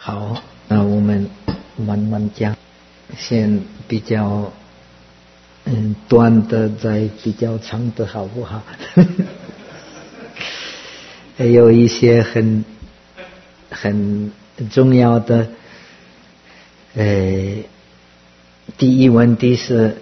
好，那我们慢慢讲，先比较短的，再比较长的，好不好？还有一些很重要的，第一问题是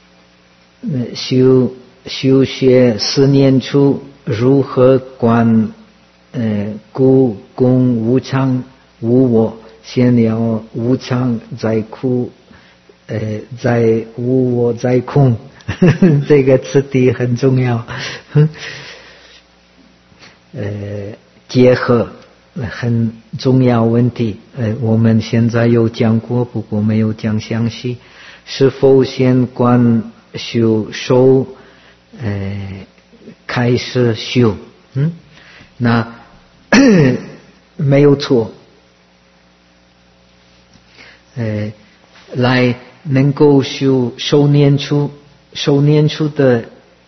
修学4年处如何观故空无常无我，先要无常再苦，再无我再空，这个次第很重要。结合很重要问题，我们现在有讲过，不过没有讲详细。是否先观修受，开始修？那没有错。来能够修受念处的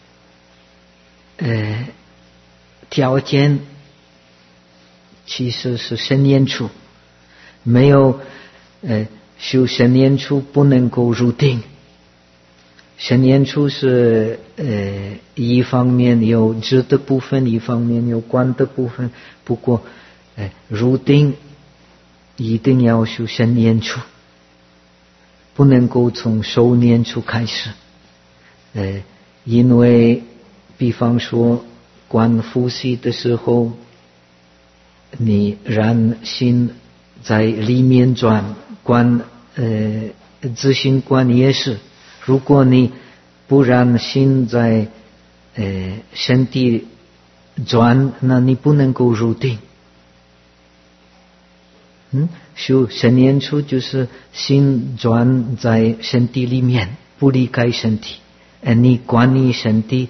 条件其实是身念处，没有修身念处不能够入定。身念处是一方面有知的部分，一方面有观的部分，不过入定一定要修身念处，不能够从受念处开始。因为比方说观呼吸的时候，你让心在里面转，观自性观也是，如果你不让心在身体转，那你不能够入定。修身念处就是心转在身体里面，不离开身体，你观你身体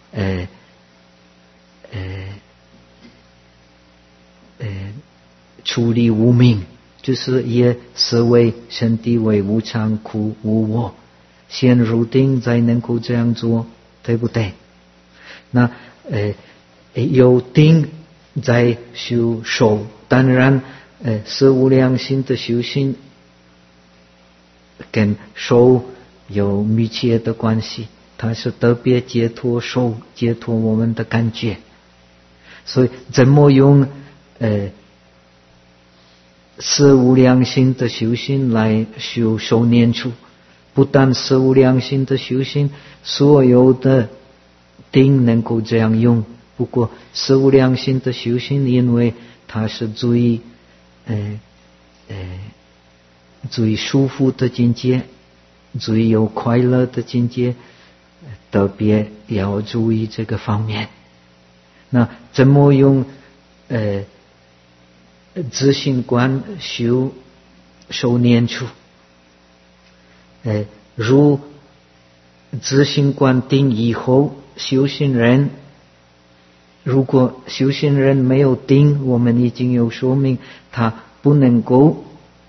处理无明，就是也思维身体为无常苦无我，先入定才能够这样做，对不对？那有定在修受，当然是无量心的修行跟受有密切的关系，它是特别解脱受，解脱我们的感觉。所以怎么用是无量心的修行来修受念处？不但是无量心的修行，所有的定能够这样用。不过是无量心的修行，因为它是最舒服的境界，最有快乐的境界，特别要注意这个方面。那怎么用自性观修受念处？如自性观定以后，修行人如果修行人没有定，我们已经有说明，他不能够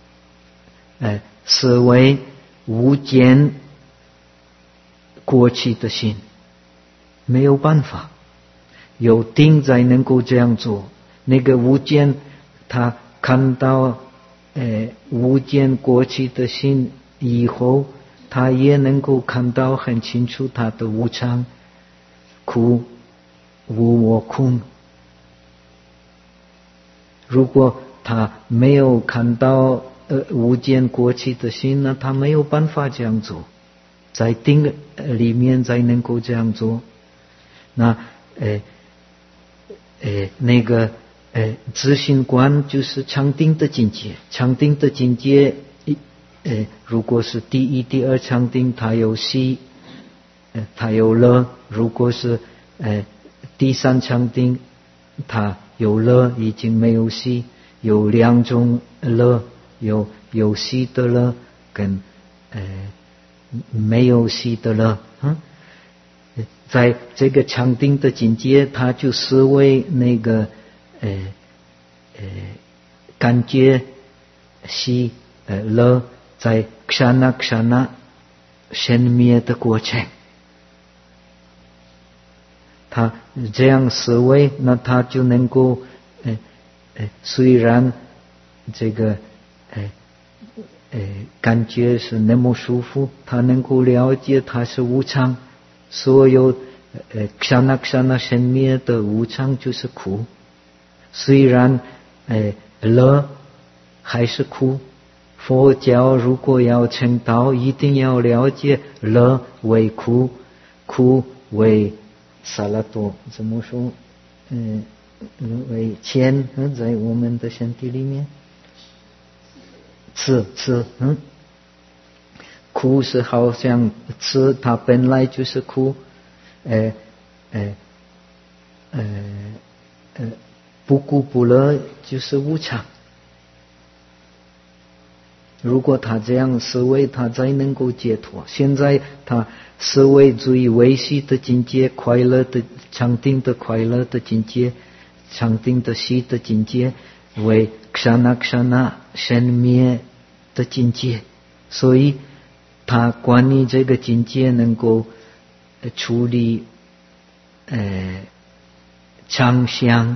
思维无间过去的心，没有办法。有定才能够这样做。那个无间，他看到无间过去的心以后，他也能够看到很清楚他的无常苦无我空。如果他没有看到无间过去的心，那他没有办法这样做。在定里面才能够这样做。那那个自性观就是常定的境界，常定的境界如果是第一第二常定，它有喜它有乐；如果是第三常定，它有乐已经没有喜，有两种乐，有喜的乐跟没有喜的乐。在这个常定的境界，他就思维那个感觉喜乐在kshana kshana生灭的过程。他这样思维，那他就能够虽然这个感觉是那么舒服，他能够了解它是无常，所有刹那刹那生灭的无常就是苦。虽然乐还是苦，佛教如果要成道，一定要了解乐为苦，苦为萨拉多，怎么说？为钱在我们的身体里面，吃，苦是好像吃，它本来就是苦，不苦不乐就是无常。如果他这样思维，他才能够解脱。现在他思维最微细的境界，快乐的禅定的快乐的境界，禅定的细的境界，为刹那刹那生灭的境界。所以他关于这个境界能够处理常相，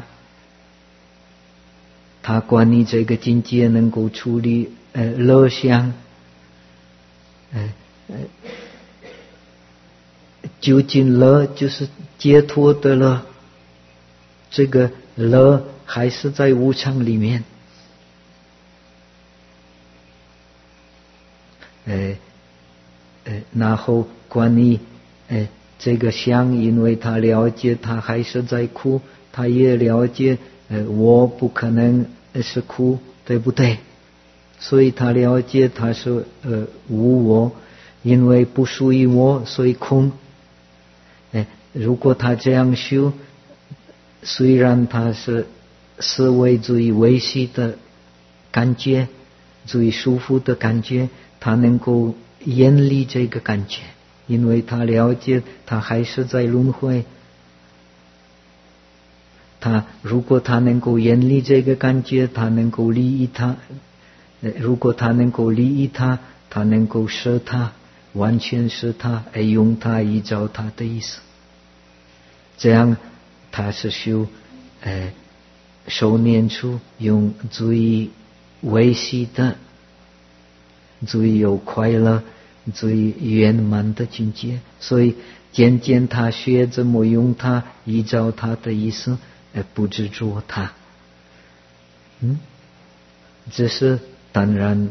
他关于这个境界能够处理乐相，究竟乐就是解脱的乐，这个乐还是在无常里面。然后关于这个相，因为他了解他还是在苦，他也了解我不可能是苦，对不对？所以他了解他是无我，因为不属于我，所以空。如果他这样修，虽然他是思维最微细的感觉，最舒服的感觉，他能够远离这个感觉，因为他了解他还是在轮回。如果他能够远离这个感觉，他能够利益他。如果他能够利益他，他能够舍他，完全舍他，用他依照他的意思。这样他是修受念处，用最微细的、最有快乐、最圆满的境界。所以渐渐他学怎么用他，依照他的意思，不执着他。这是当然，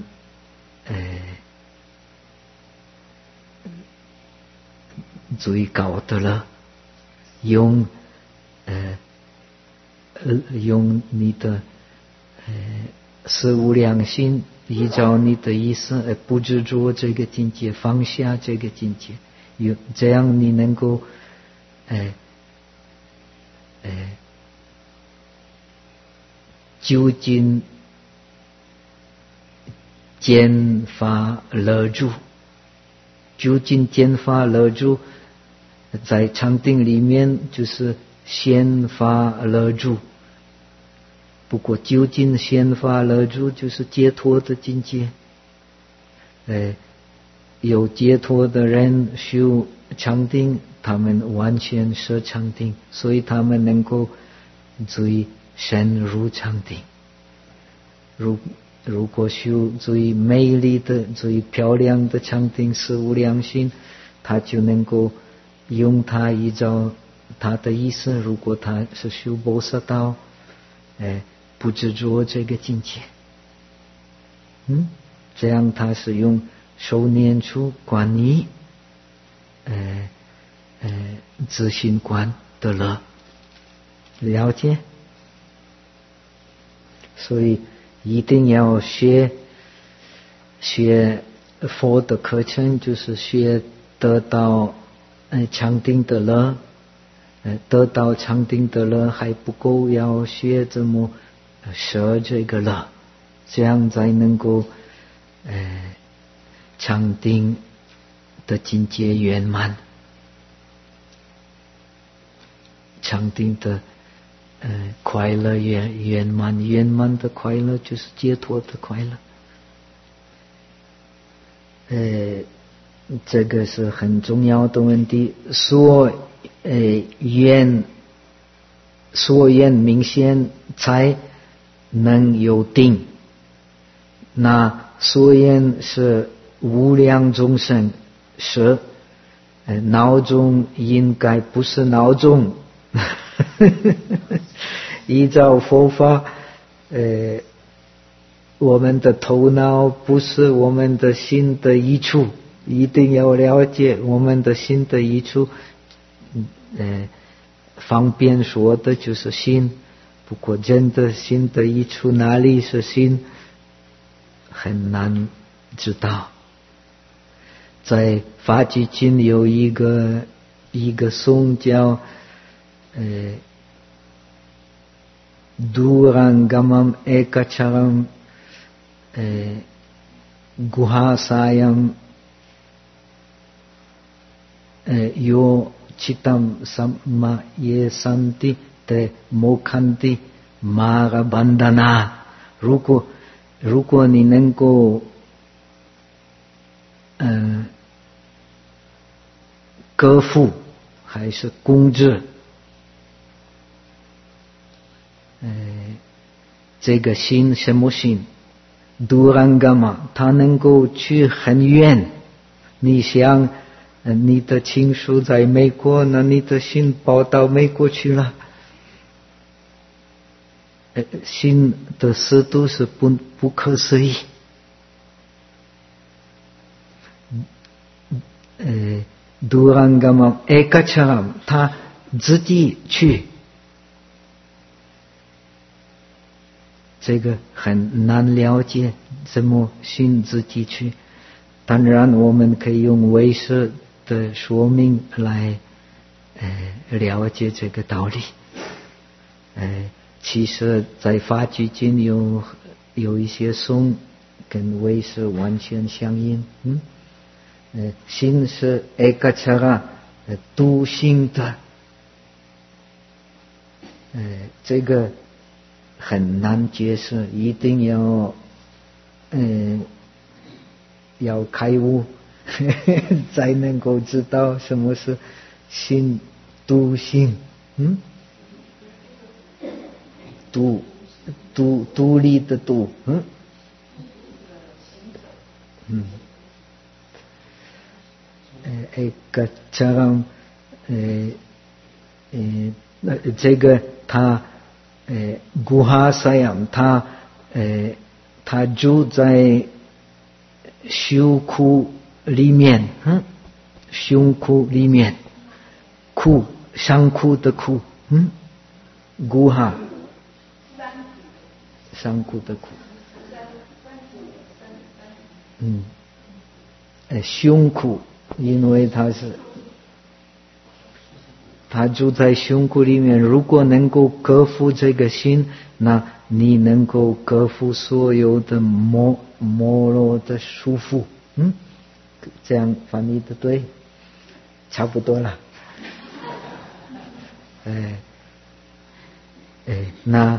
最高的了。用你的事无量心，依照你的意思，不执着这个境界，放下这个境界，这样你能够究竟减法乐住，究竟减法乐住，在禅定里面就是显法乐住。不过究竟显法乐住就是解脱的境界。有解脱的人修禅定，他们完全舍禅定，所以他们能够最深入禅定。如果修最美丽的、最漂亮的禅定事无量心，他就能够用它依照他的意思。如果他是修菩萨道，不执着这个境界，这样他是用受念处观于自信观的乐，了解。所以一定要学佛的课程，就是学得到禅定的乐。得到禅定的乐还不够，要学怎么舍这个乐，这样才能够禅定的境界圆满。禅定的快乐圆满，圆满的快乐就是解脱的快乐。这个是很重要的问题。所愿明显才能有定， 那虽然是无量众生是闹钟，应该不是闹钟。依照佛法，我们的头脑不是我们的心的益处，一定要了解我们的心的益处。方便说的就是心，不过真的心的益处哪里是心，很难知道。在法句经有一个颂叫Durangamam ekacharam guhasayam yo chitam samma ye santi te mokhanti marabandhana。 如果你能够割腹还是控制这个心，什么心？Durangama， 它能够去很远。你想你的亲属在美国，那你的心跑到美国去了。心的速度是不可思议。Durangama ekacharam， 他自己去，这个很难了解，怎么心自己去？当然，我们可以用唯识的说明来了解这个道理。其实，在法句经有一些颂跟唯识完全相应。心是ekachara，独性的，这个很难解释，一定要开悟才能够知道什么是心独性。独立的独。ekacharam， 这个他guhasayam， 他住在胸窟里面，胸窟里面，窟山窟的窟，guha， 山窟的窟，胸窟。因为他住在胸窟里面，如果能够克服这个心，那你能够克服所有的魔罗的束缚。这样翻译的对，差不多了。那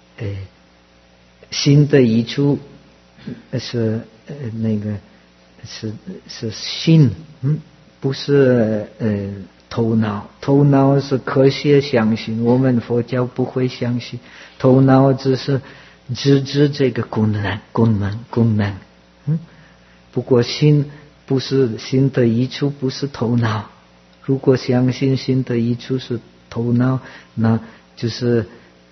心的益处是那个。是心，不是头脑。头脑是科学相信，我们佛教不会相信。头脑只是支持这个功能。不过心不是心的益处，不是头脑。如果相信心的益处是头脑，那就是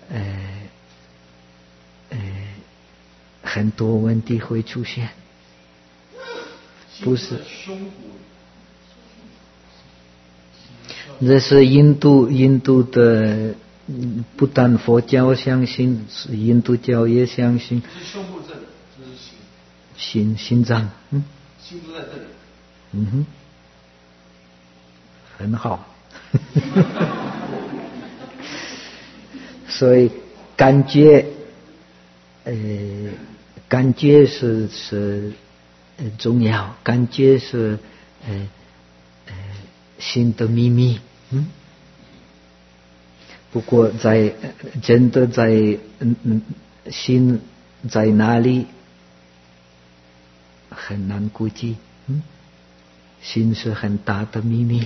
很多问题会出现。不是，这是印度的，不但佛教相信，印度教也相信。 是胸部这里，这是心脏， 心都在这里。 很好。所以感觉是重要，感觉是心的秘密。不过真的在心在哪里很难估计。心是很大的秘密。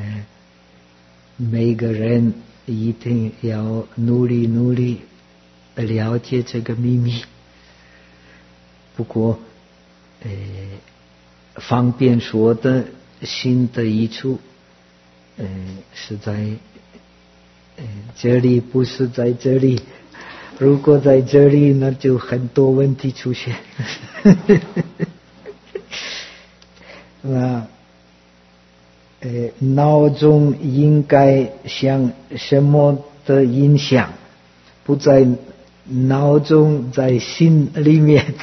每个人一定要努力了解这个秘密。不过方便说的心的益处是在这里，不是在这里。如果在这里，那就很多问题出现。那脑中应该想什么的影响，不在脑中，在心里面。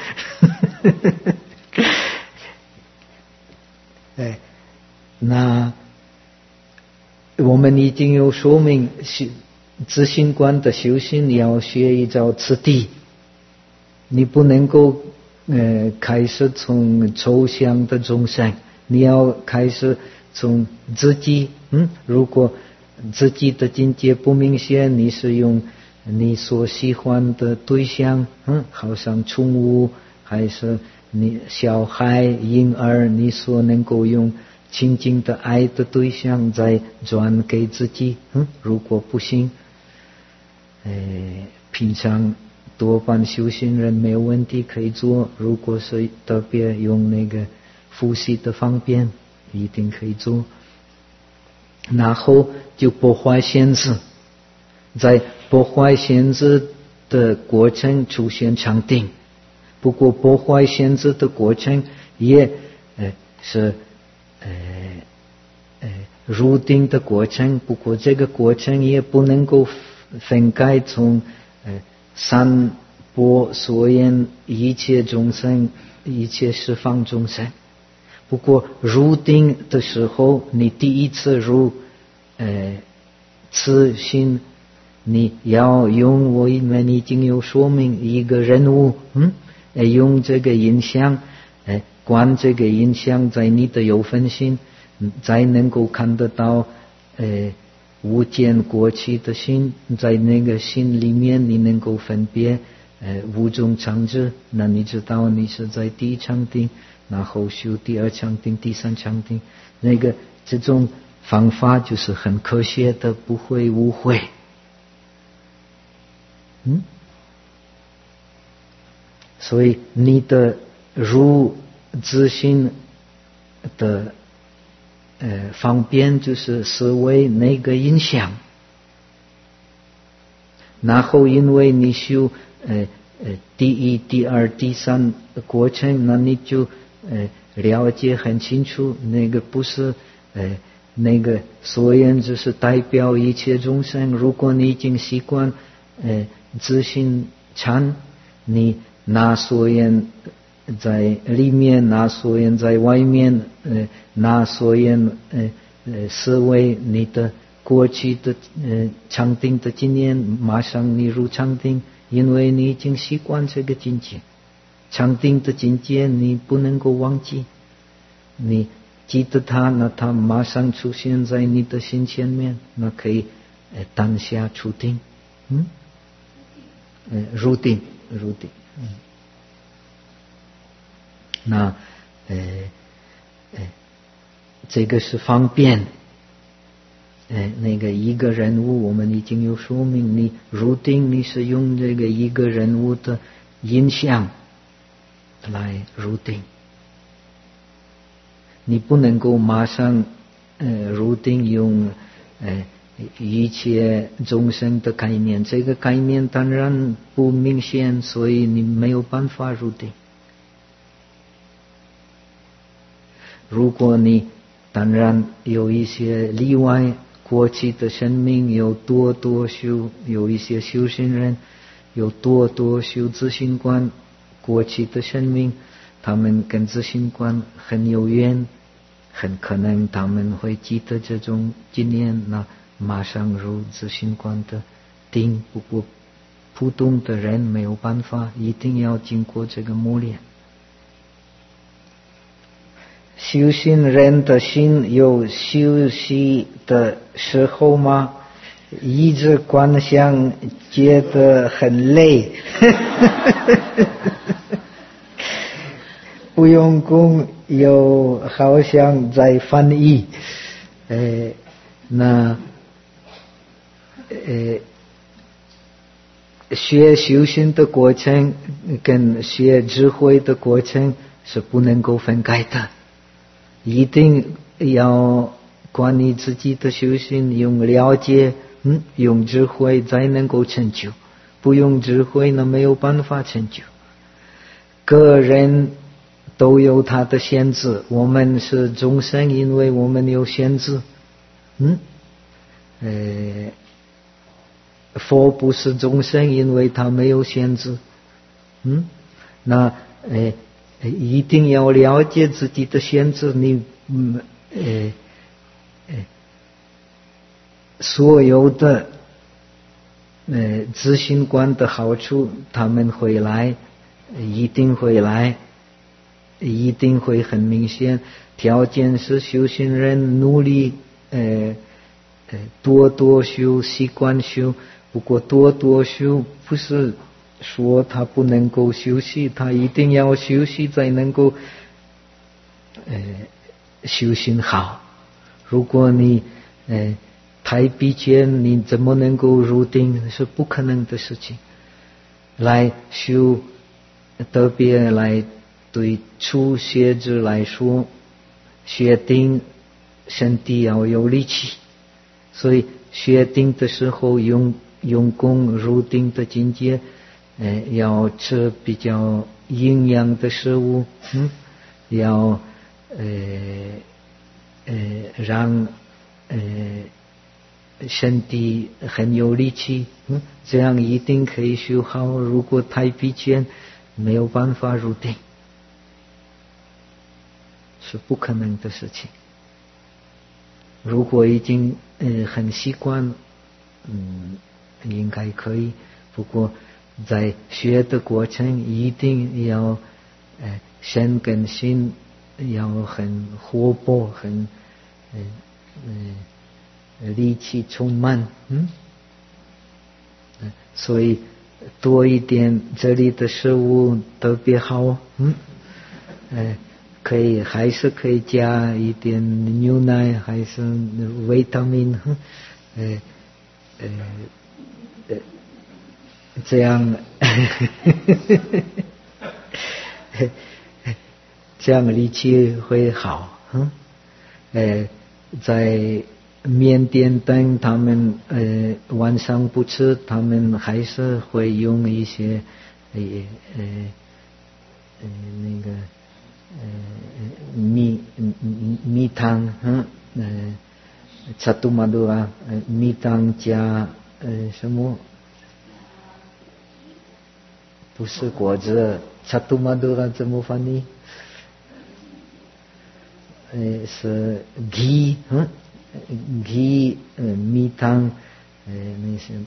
那我们已经有说明，自信观的修行要学一招次第，你不能够开始从抽象的众生，你要开始从自己。如果自己的境界不明显，你是用你所喜欢的对象，好像宠物，还是你小孩、婴儿，你所能够用亲近的爱的对象再转给自己。如果不行，平常多半修行人没有问题可以做。如果是特别用那个呼吸的方便，一定可以做。然后就破坏限制，在破坏限制的过程出现禅定。不过破坏限制的过程也是入定的过程。不过这个过程也不能够分开从三波所言一切众生、一切十方众生。不过入定的时候，你第一次入此心，你要用我们已经有说明一个人物，用这个印象，观这个印象在你的有分心，才能够看得到无见过去的心，在那个心里面你能够分别五种常智。那你知道你是在第一禅定，然后修第二禅定、第三禅定，那个这种方法就是很科学的，不会误会。所以你的入自心的方便就是思维那个影响，然后因为你修第一、第二、第三的过程，那你就了解很清楚，那个不是那个所言只是代表一切众生。如果你已经习惯自心禅，你拿所言在里面，拿所言在外面，拿所言思维你的过去的禅定的经验，马上你入禅定，因为你已经习惯这个境界。禅定的境界你不能够忘记，你记得它，那它马上出现在你的心前面，那可以当下出定。入定。那这个是方便。那个一个人物我们已经有说明，你入定你是用这个一个人物的印象来入定，你不能够马上入定用一切众生的概念，这个概念当然不明显，所以你没有办法入定。如果你当然有一些例外，过去的生命有多修，有一些修行人有多修自信观，过去的生命他们跟自信观很有缘，很可能他们会记得这种经验，那马上入自信观的定。不过普通的人没有办法，一定要经过这个磨练。修行人的心有休息的时候吗？一直观想觉得很累。不用功又好像在翻译。那学修行的过程跟学智慧的过程是不能够分开的，一定要管理自己的修行，用了解，用智慧才能够成就，不用智慧呢没有办法成就。个人都有他的限制，我们是众生，因为我们有限制，佛不是众生，因为他没有限制，那一定要了解自己的限制，你所有的自信观的好处，他们会来，一定会来，一定会很明显。条件是修行人努力多多修，习惯修。不过多多修不是说他不能够休息，他一定要休息才能够修行好。如果你太逼间，你怎么能够入定？是不可能的事情。来修，特别来对初学者来说，学定身体要有力气，所以学定的时候用功入定的境界，要吃比较营养的食物，要让身体很有力气，这样一定可以修好。如果太疲倦，没有办法入定，是不可能的事情。如果已经很习惯，应该可以。不过在学的过程，一定要身跟心要很活泼，很力气充满，所以多一点这里的食物特别好，可以还是可以加一点牛奶，还是维他命，这样这样力气会好。在缅甸等他们晚上不吃，他们还是会用一些那个蜜汤，Chatu Madura 蜜汤加什么？不是果子，Chatu Madura 怎么翻译？是 ghee 蜜汤，那些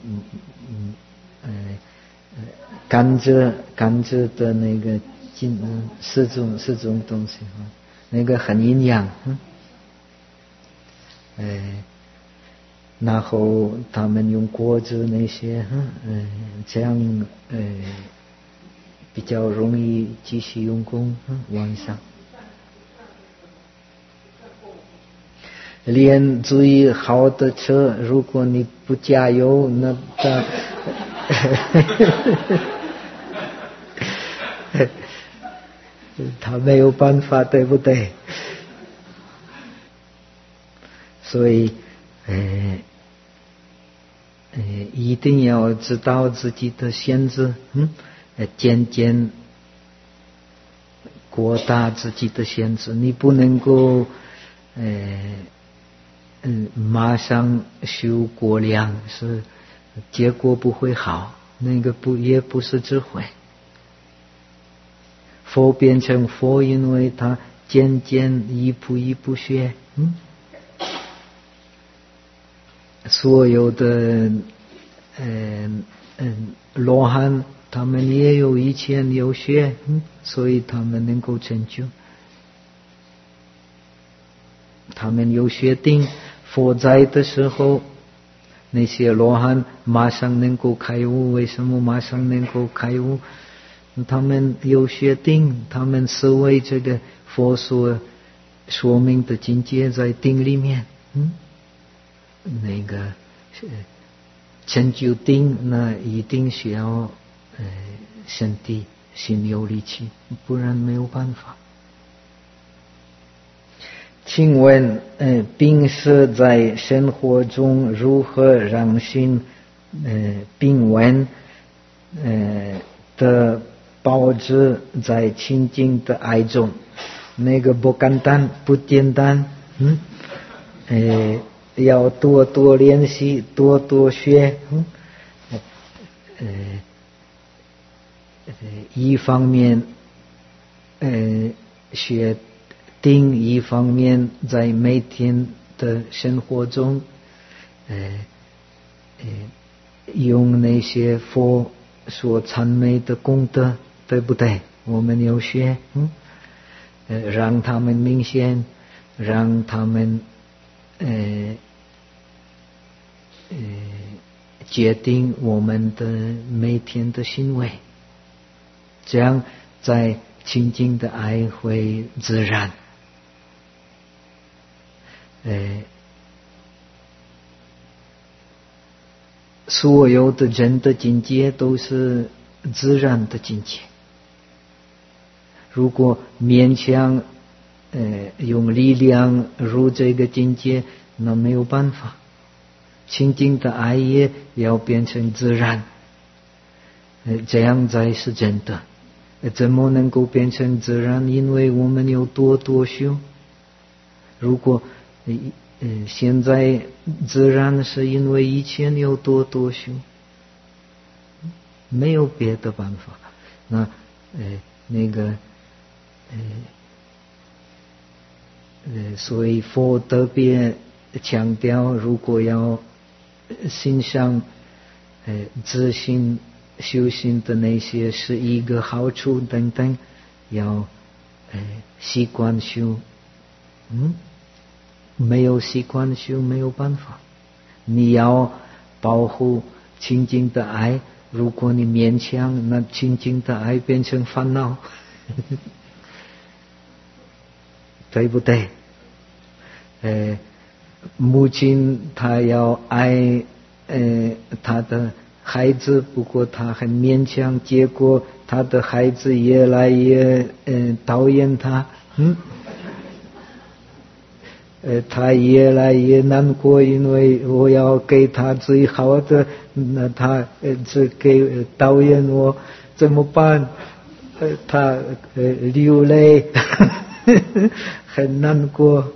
甘蔗的那个四种东西，那个很营养，然后他们用果子那些，这样比较容易继续用功，晚上。练最好的车，如果你不加油，那他没有办法，对不对？所以一定要知道自己的限制，渐渐扩大自己的限制，你不能够马上修过量，是结果不会好，那个也不是智慧。佛变成佛，因为他渐渐一步一步学，所有的罗汉他们也有以前有学，所以他们能够成就。他们有学定，佛在的时候，那些罗汉马上能够开悟。为什么马上能够开悟？他们有学定，他们思维这个佛所说明的境界在定里面，那个成就定，那一定需要身体心有力气，不然没有办法。请问病死在生活中如何让心平稳的保持在清净的爱中？那个不简单，不简单。要多多练习，多多学。一方面学定，一方面在每天的生活中用那些佛所赞美的功德，对不对？我们要学，让他们明显，让他们决定我们的每天的行为，这样在清净的爱会自然。所有的人的境界都是自然的境界。如果勉强用力量入这个境界，那没有办法。清净的爱也要变成自然，这样才是真的。怎么能够变成自然？因为我们要多多修。如果现在自然是因为以前要多多修，没有别的办法。所以佛特别强调，如果要欣赏自信修行的那些是一个好处等等，要习惯修。没有习惯修没有办法。你要保护清净的爱，如果你勉强，那清净的爱变成烦恼，对不对？母亲她要爱她的孩子，不过她很勉强，结果她的孩子越来越讨厌她。他越来越难过，因为我要给他最好的，那他只给讨厌我，怎么办？他流泪，很难过，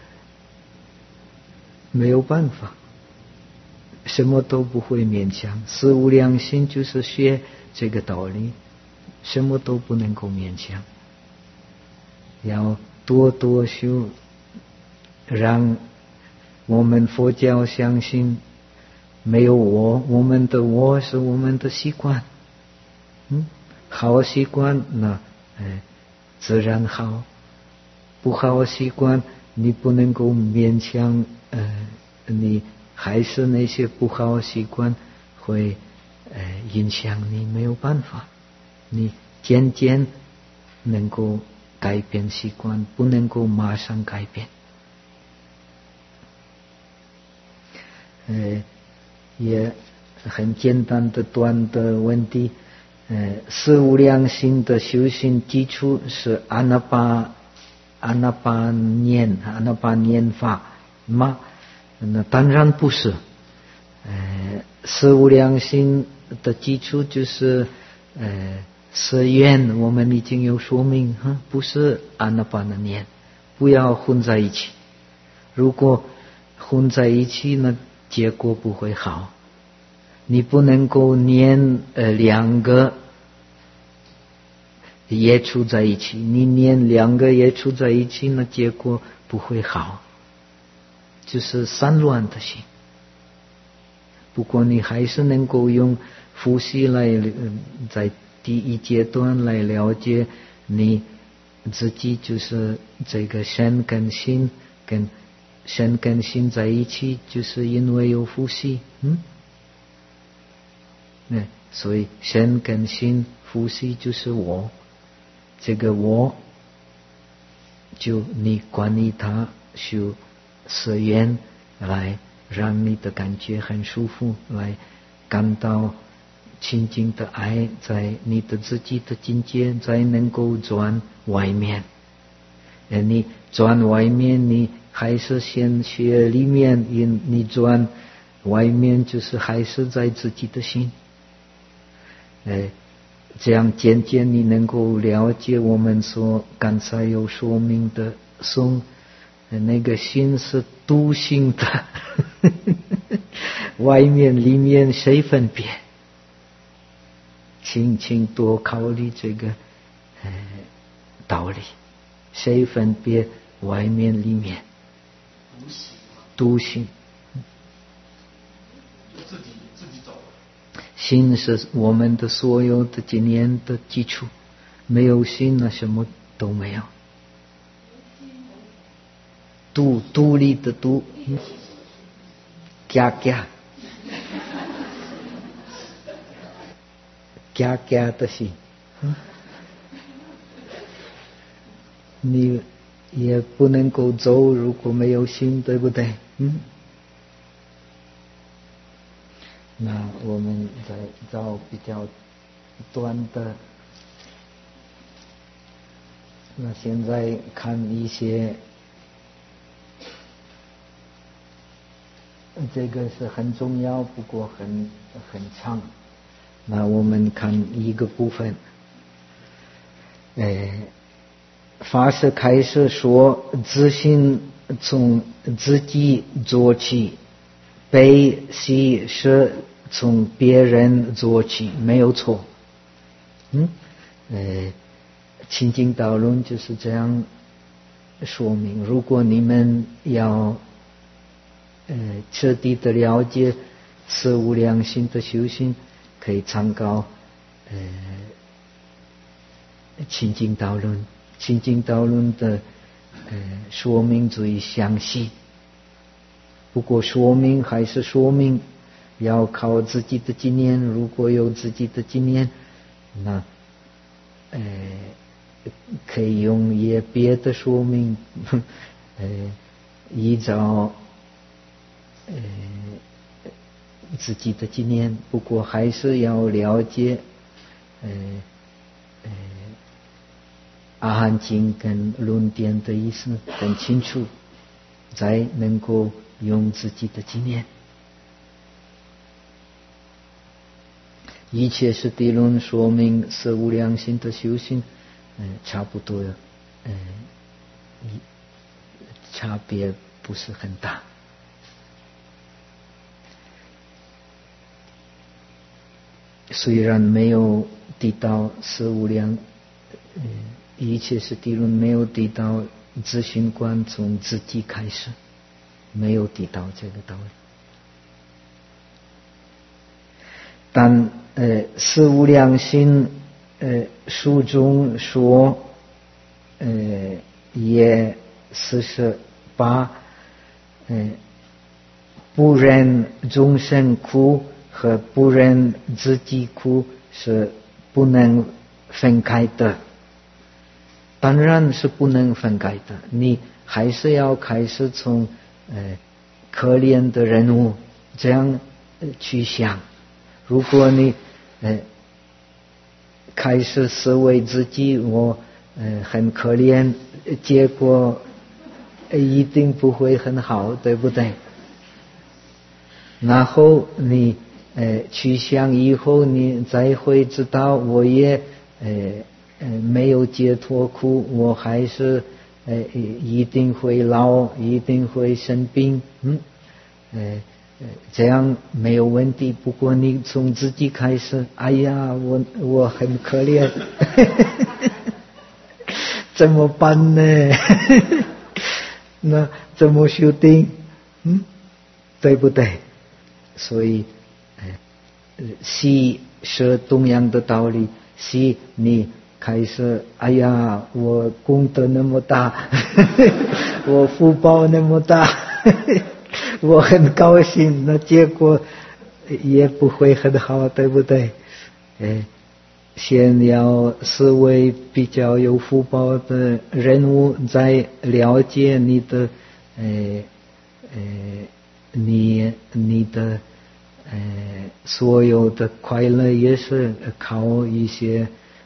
没有办法，什么都不会勉强。四无量心就是学这个道理，什么都不能够勉强，要多多修。让我们佛教相信没有我们的我是我们的习惯，好习惯那自然好，不好习惯你不能够勉强，你还是那些不好习惯会影响你，没有办法，你渐渐能够改变习惯，不能够马上改变。也很简单的短的问题，四无量心的修行基础是阿那巴念法吗？那当然不是。四无量心的基础就是誓愿，我们已经有说明，不是阿那巴那念，不要混在一起。如果混在一起呢，结果不会好。你不能够念两个也处在一起，你念两个也处在一起，那结果不会好，就是散乱的心。不过你还是能够用呼吸来在第一阶段来了解你自己，就是这个身跟心跟身跟心在一起，就是因为有呼吸，所以身跟心呼吸就是我，这个我就你管理它，修誓愿来让你的感觉很舒服，来感到清净的爱在你的自己的境界，才能够转外面。你转外面，你还是先学里面，你转外面就是还是在自己的心。这样渐渐你能够了解我们说刚才有说明的松，那个心是独性的外面里面谁分别？请多考虑这个道理，谁分别外面里面？独性自己走。 心是我们的所有的经验的基础，没有心那什么都没有。独立的独，嘎的心，你也不能够走，如果没有心，对不对？那我们再找比较短的。那现在看一些，这个是很重要，不过很长。那我们看一个部分。法师开始说，自信从自己做起，悲喜是从别人做起，没有错。清净道论就是这样说明。如果你们要彻底的了解四无量心的修行，可以参考清净道论。清净道论的说明最详细，不过说明还是说明，要靠自己的经验。如果有自己的经验，那可以用也别的说明，依照自己的经验，不过还是要了解阿含经跟论点的意思很清楚，才能够用自己的经验。一切是谛论说明四无量心的修行，差不多，差别不是很大。虽然没有抵到四无量，一切是谛论没有抵到自性观从自己开始，没有抵到这个道理。但四无量心书中说也48，不忍众生苦和不忍自己苦是不能分开的。当然是不能分开的，你还是要开始从可怜的人物这样去想。如果你开始思维自己我很可怜，结果一定不会很好，对不对？然后你去想以后，你才会知道我也没有解脱苦，我还是一定会老，一定会生病，这样没有问题。不过你从自己开始，哎呀，我很可怜怎么办呢那怎么修定？对不对？所以喜是同样的道理。喜你开始，哎呀，我功德那么大我福报那么大我很高兴，那结果也不会很好，对不对？先要思维比较有福报的人物，再了解你的你的所有的快乐也是靠一些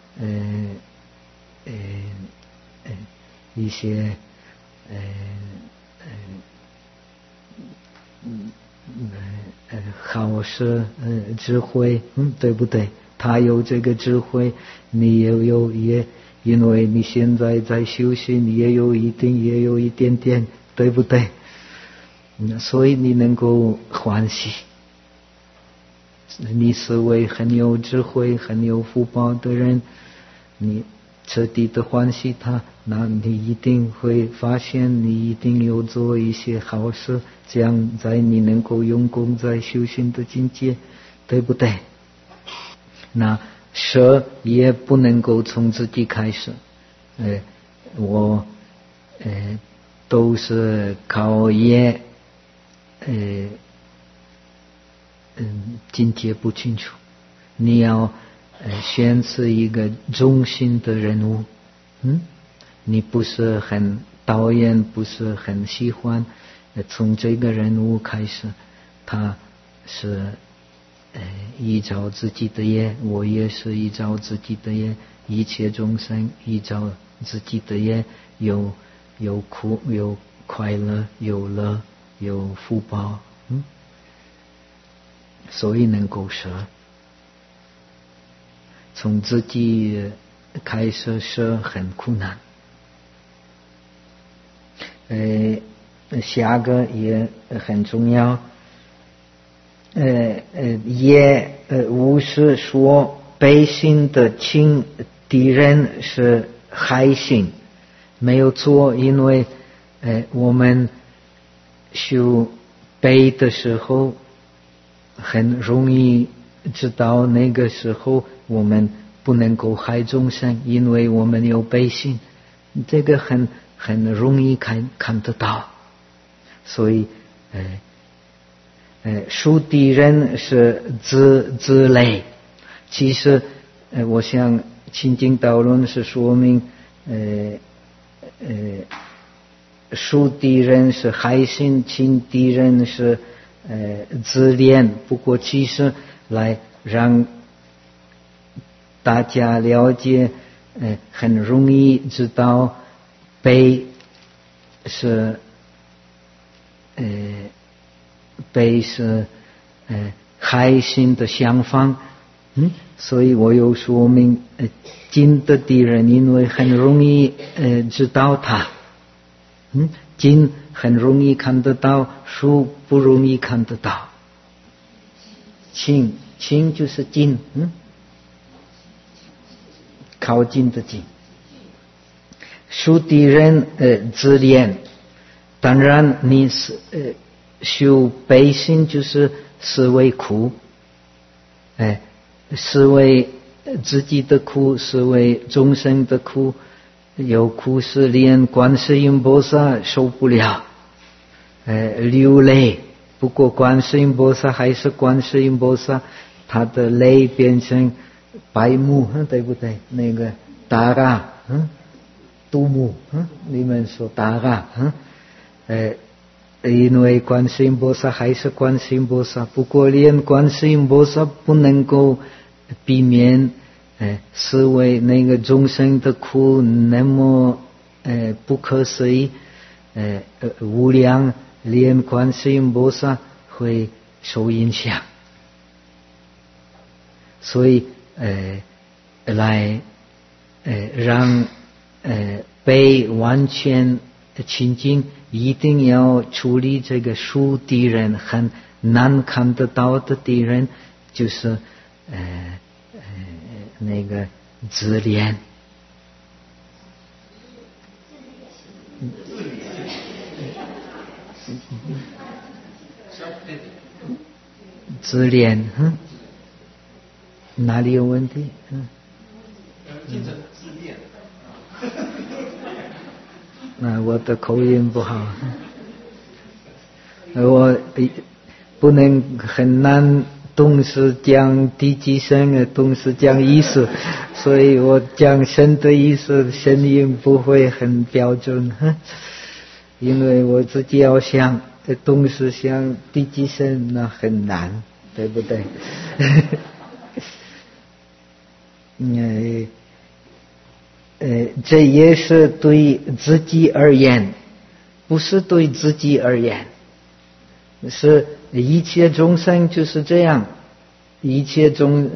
好事智慧，对不对？他有这个智慧，你也有，因为你现在在修行，你也有一点点，对不对？所以你能够欢喜。你是位很有智慧、很有福报的人，你彻底的欢喜他，那你一定会发现你一定有做一些好事，这样在你能够用功在修行的境界，对不对？那舍也不能够从自己开始，我都是靠业，境界不清楚，你要选择一个中心的人物，你不是很讨厌，不是很喜欢，从这个人物开始，他是依照自己的业，我也是依照自己的业，一切众生依照自己的业，有苦有快乐，有乐有福报，所以能够舍，从自己开始舍很苦难。下个也很重要，也无是说背信的亲敌人是害心，没有错，因为我们修悲的时候很容易知道那个时候我们不能够害众生，因为我们有悲心，这个很容易看得到。所以树敌人是自累，其实我想清净道论是说明树敌人是害心，亲敌人是自恋。不过其实来让大家了解，很容易知道悲是害心的相反，所以我有说明近的敌人，因为很容易知道他，近很容易看得到，树不容易看得到。亲就是近，靠近的近。树敌人自恋，当然你是修悲心就是思维苦，思维自己的苦，思维众生的苦，有苦是连观世音菩萨受不了，流泪。不过观世音菩萨还是观世音菩萨，他的泪变成白目，对不对？那个达嘎，杜目，你们说达嘎，因为观世音菩萨还是观世音菩萨，不过连观世音菩萨不能够避免思维那个众生的苦那么不可思议，无量，连观世音菩萨会受影响，所以来让被完全清净，一定要处理这个树敌人，很难看得到的敌人，就是那个自恋。自恋，哪里有问题？ 自恋。 那我的口音不好，我不能很难同时讲第几声，同时讲意思，所以我讲神的意思，声音不会很标准，因为我自己要想同时想第几声那很难，对不对？这也是对自己而言，不是对自己而言，是一切众生就是这样，一切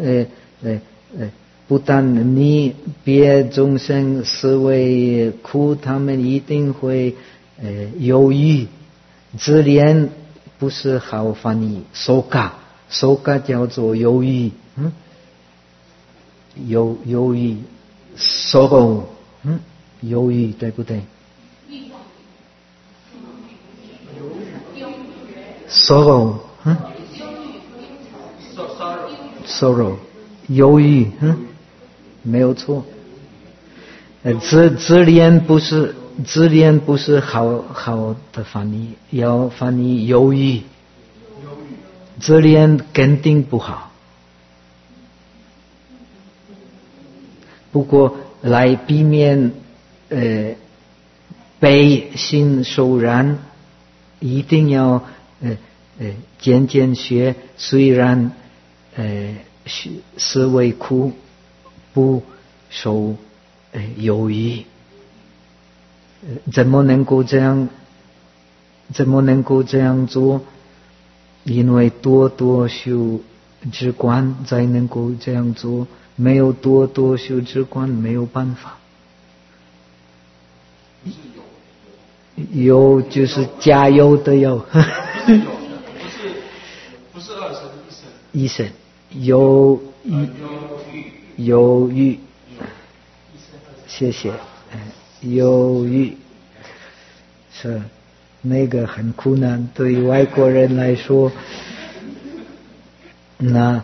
不但你别众生思维苦，他们一定会忧郁。自怜不是好翻译，受嘎叫做忧郁，忧郁，sorrow，忧郁对不对？sorrow， sorrow， 忧郁，没有错。自怜不是好的翻译，要翻译忧郁。自怜肯定不好。不过来避免被心受染，一定要渐学，虽然思维苦，不受忧郁。怎么能够这样做？因为多修止观才能够这样做，没有多修止观没有办法。有就是加油的油。 不是二声一声忧郁，谢谢。忧郁是那个很困难，对于外国人来说，那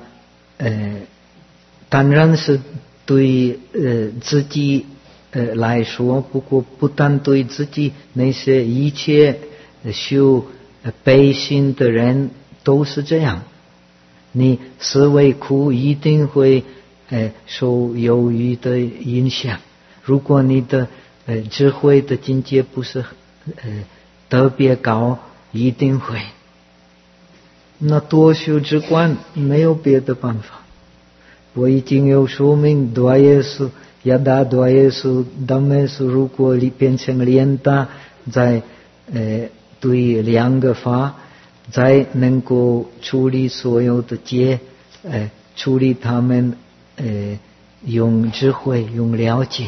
当然是对自己来说，不过不但对自己，那些一切修悲心的人都是这样。你思维苦一定会受忧郁的影响。如果你的智慧的境界不是特别高，一定会。那多修止观没有别的办法。我已经有说明Dvayesu、Yada Dvayesu、Dhammesu，如果你变成连打，在对两个法，才能够处理所有的结，处理他们用智慧，用了解。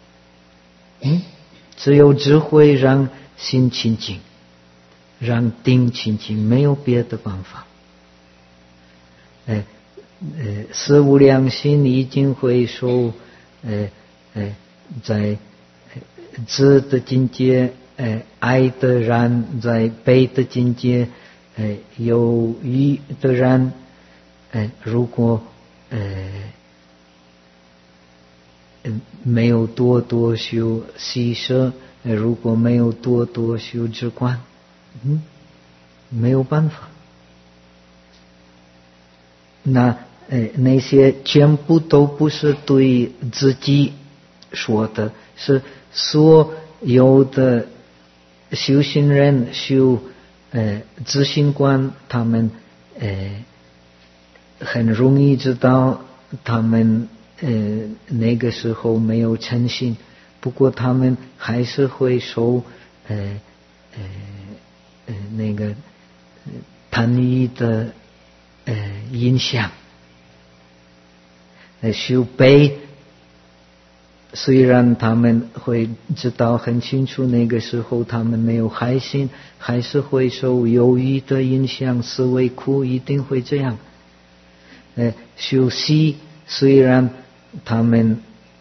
只有智慧让心清净，让定清净，没有别的办法。四无量心已经会受在智的境界，爱的然，在悲的境界，忧郁的然。如果没有多修习舍，如果没有多修止观，没有办法。那些全部都不是对自己说的，是所有的修行人修自性观，他们很容易知道他们那个时候没有诚信，不过他们还是会受那个贪欲的影响。修悲，虽然他们会知道很清楚那个时候他们没有害心，还是会受忧郁的影响，思维苦一定会这样。修习，虽然他们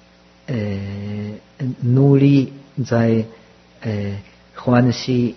努力在欢喜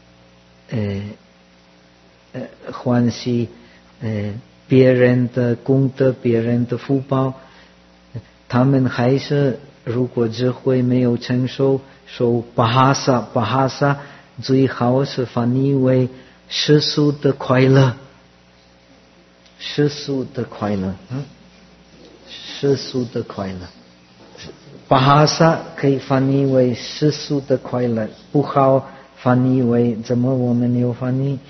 别人的功德，别人的福报，他们还是如果智慧没有成熟，受巴哈萨最好是翻译为世俗的快乐，世俗的快乐，世俗的快乐。巴哈萨可以翻译为世俗的快乐，不好翻译为怎么我们有翻译？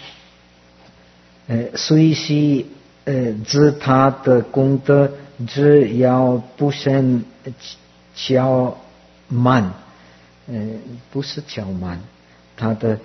虽是自他的功德，只要不生骄慢，不是骄慢，他的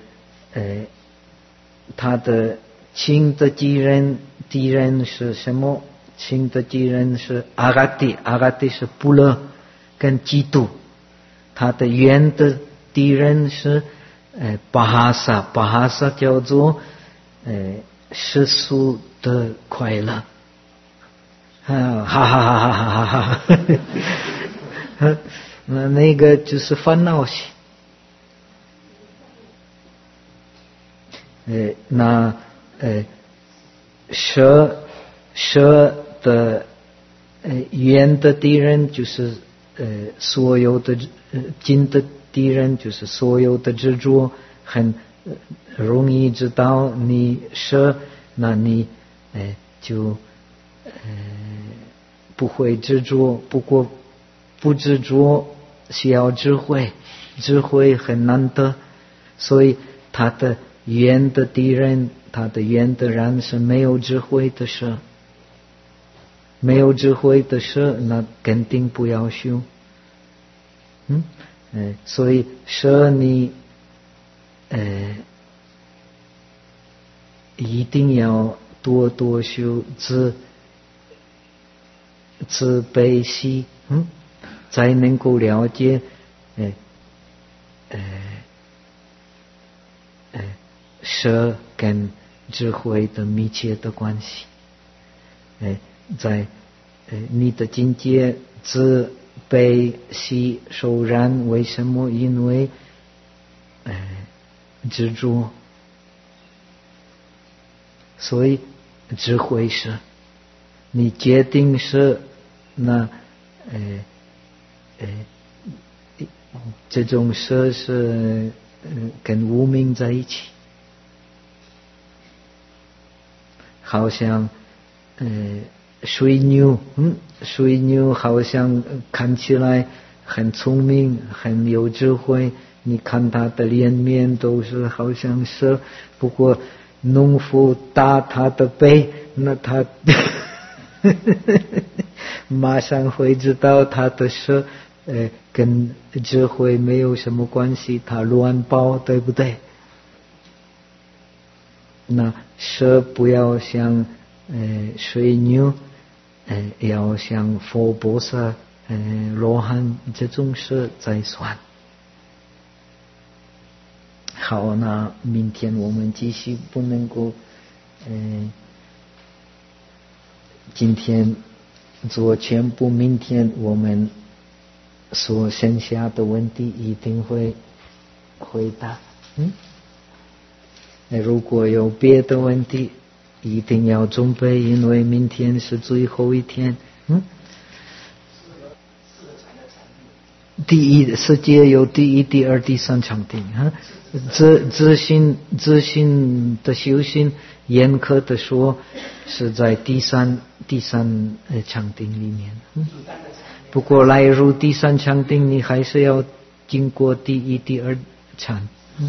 亲的敌人是什么？亲的敌人是阿嘎蒂是不乐跟嫉妒，他的远的敌人是巴哈萨叫做世俗的快乐，哈哈哈哈哈哈，那个就是烦恼心。那蛇的远的敌人就是所有的近的敌人就是所有的执着，很容易知道你蛇，那你就不会执着。不过不执着需要智慧，智慧很难得，所以他的远的敌人，他的远的人是没有智慧的蛇，没有智慧的蛇，那肯定不要修。所以蛇你一定要多多修慈悲心，才能够了解蛇跟智慧的密切的关系。在你的境界慈悲喜受然，为什么？因为执着，所以智慧是你决定是那这种事是跟无明在一起，好像水牛好像看起来很聪明很有智慧，你看他的脸面都是好像蛇，不过农夫打他的背，那他马上会知道他的蛇跟智慧没有什么关系，他乱跑，对不对？那蛇不要像水牛，要像佛菩萨罗汉这种蛇再算。好，那明天我们继续，不能够今天做全部，明天我们所剩下的问题一定会回答。如果有别的问题一定要准备，因为明天是最后一天。第一世界有第一、第二、第三场定自信的修行，严格的说是在第三场定里面。不过来入第三场定，你还是要经过第一、第二场。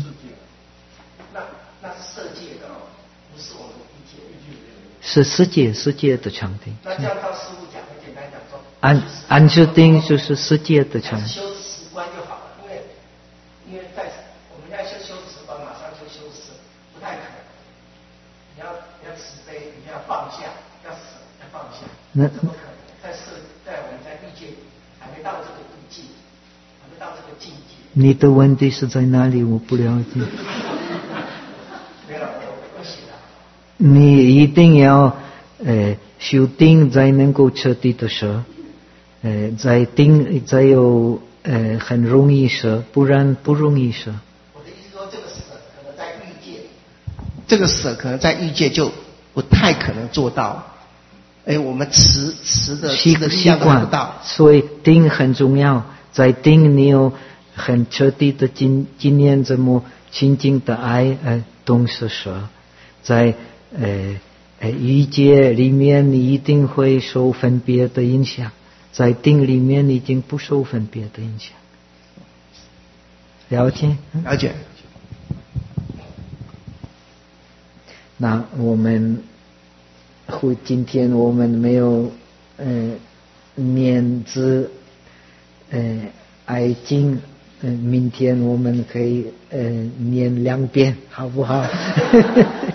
那是色界的不是我们欲界。 是世界的场定。 那这样照师父讲，很简单讲说， 安置定就是世界的场定。 修十观就好了，因为在我们要修十观，马上就修十，不太可能。你要慈悲，你要放下，要舍，要放下，怎么可能？在我们在欲界还没到这个欲界，还没到这个境界。 你的问题是在哪里？我不了解。 没有，不行了。 你一定要修定，才能够彻底的舍。在定才有很容易舍，不然不容易舍。 我的意思说，这个舍可能在欲界，这个舍可能在欲界就不太可能做到。我们持的这个力量都不到， 所以定很重要。在定你有很彻底的经验，怎么清净的爱，懂是舍。在欲界里面，你一定会受分别的影响。在定里面已经不受分别的影响。了解？ 了解。 那我们今天我们没有念字爱经，明天我们可以念2遍，好不好？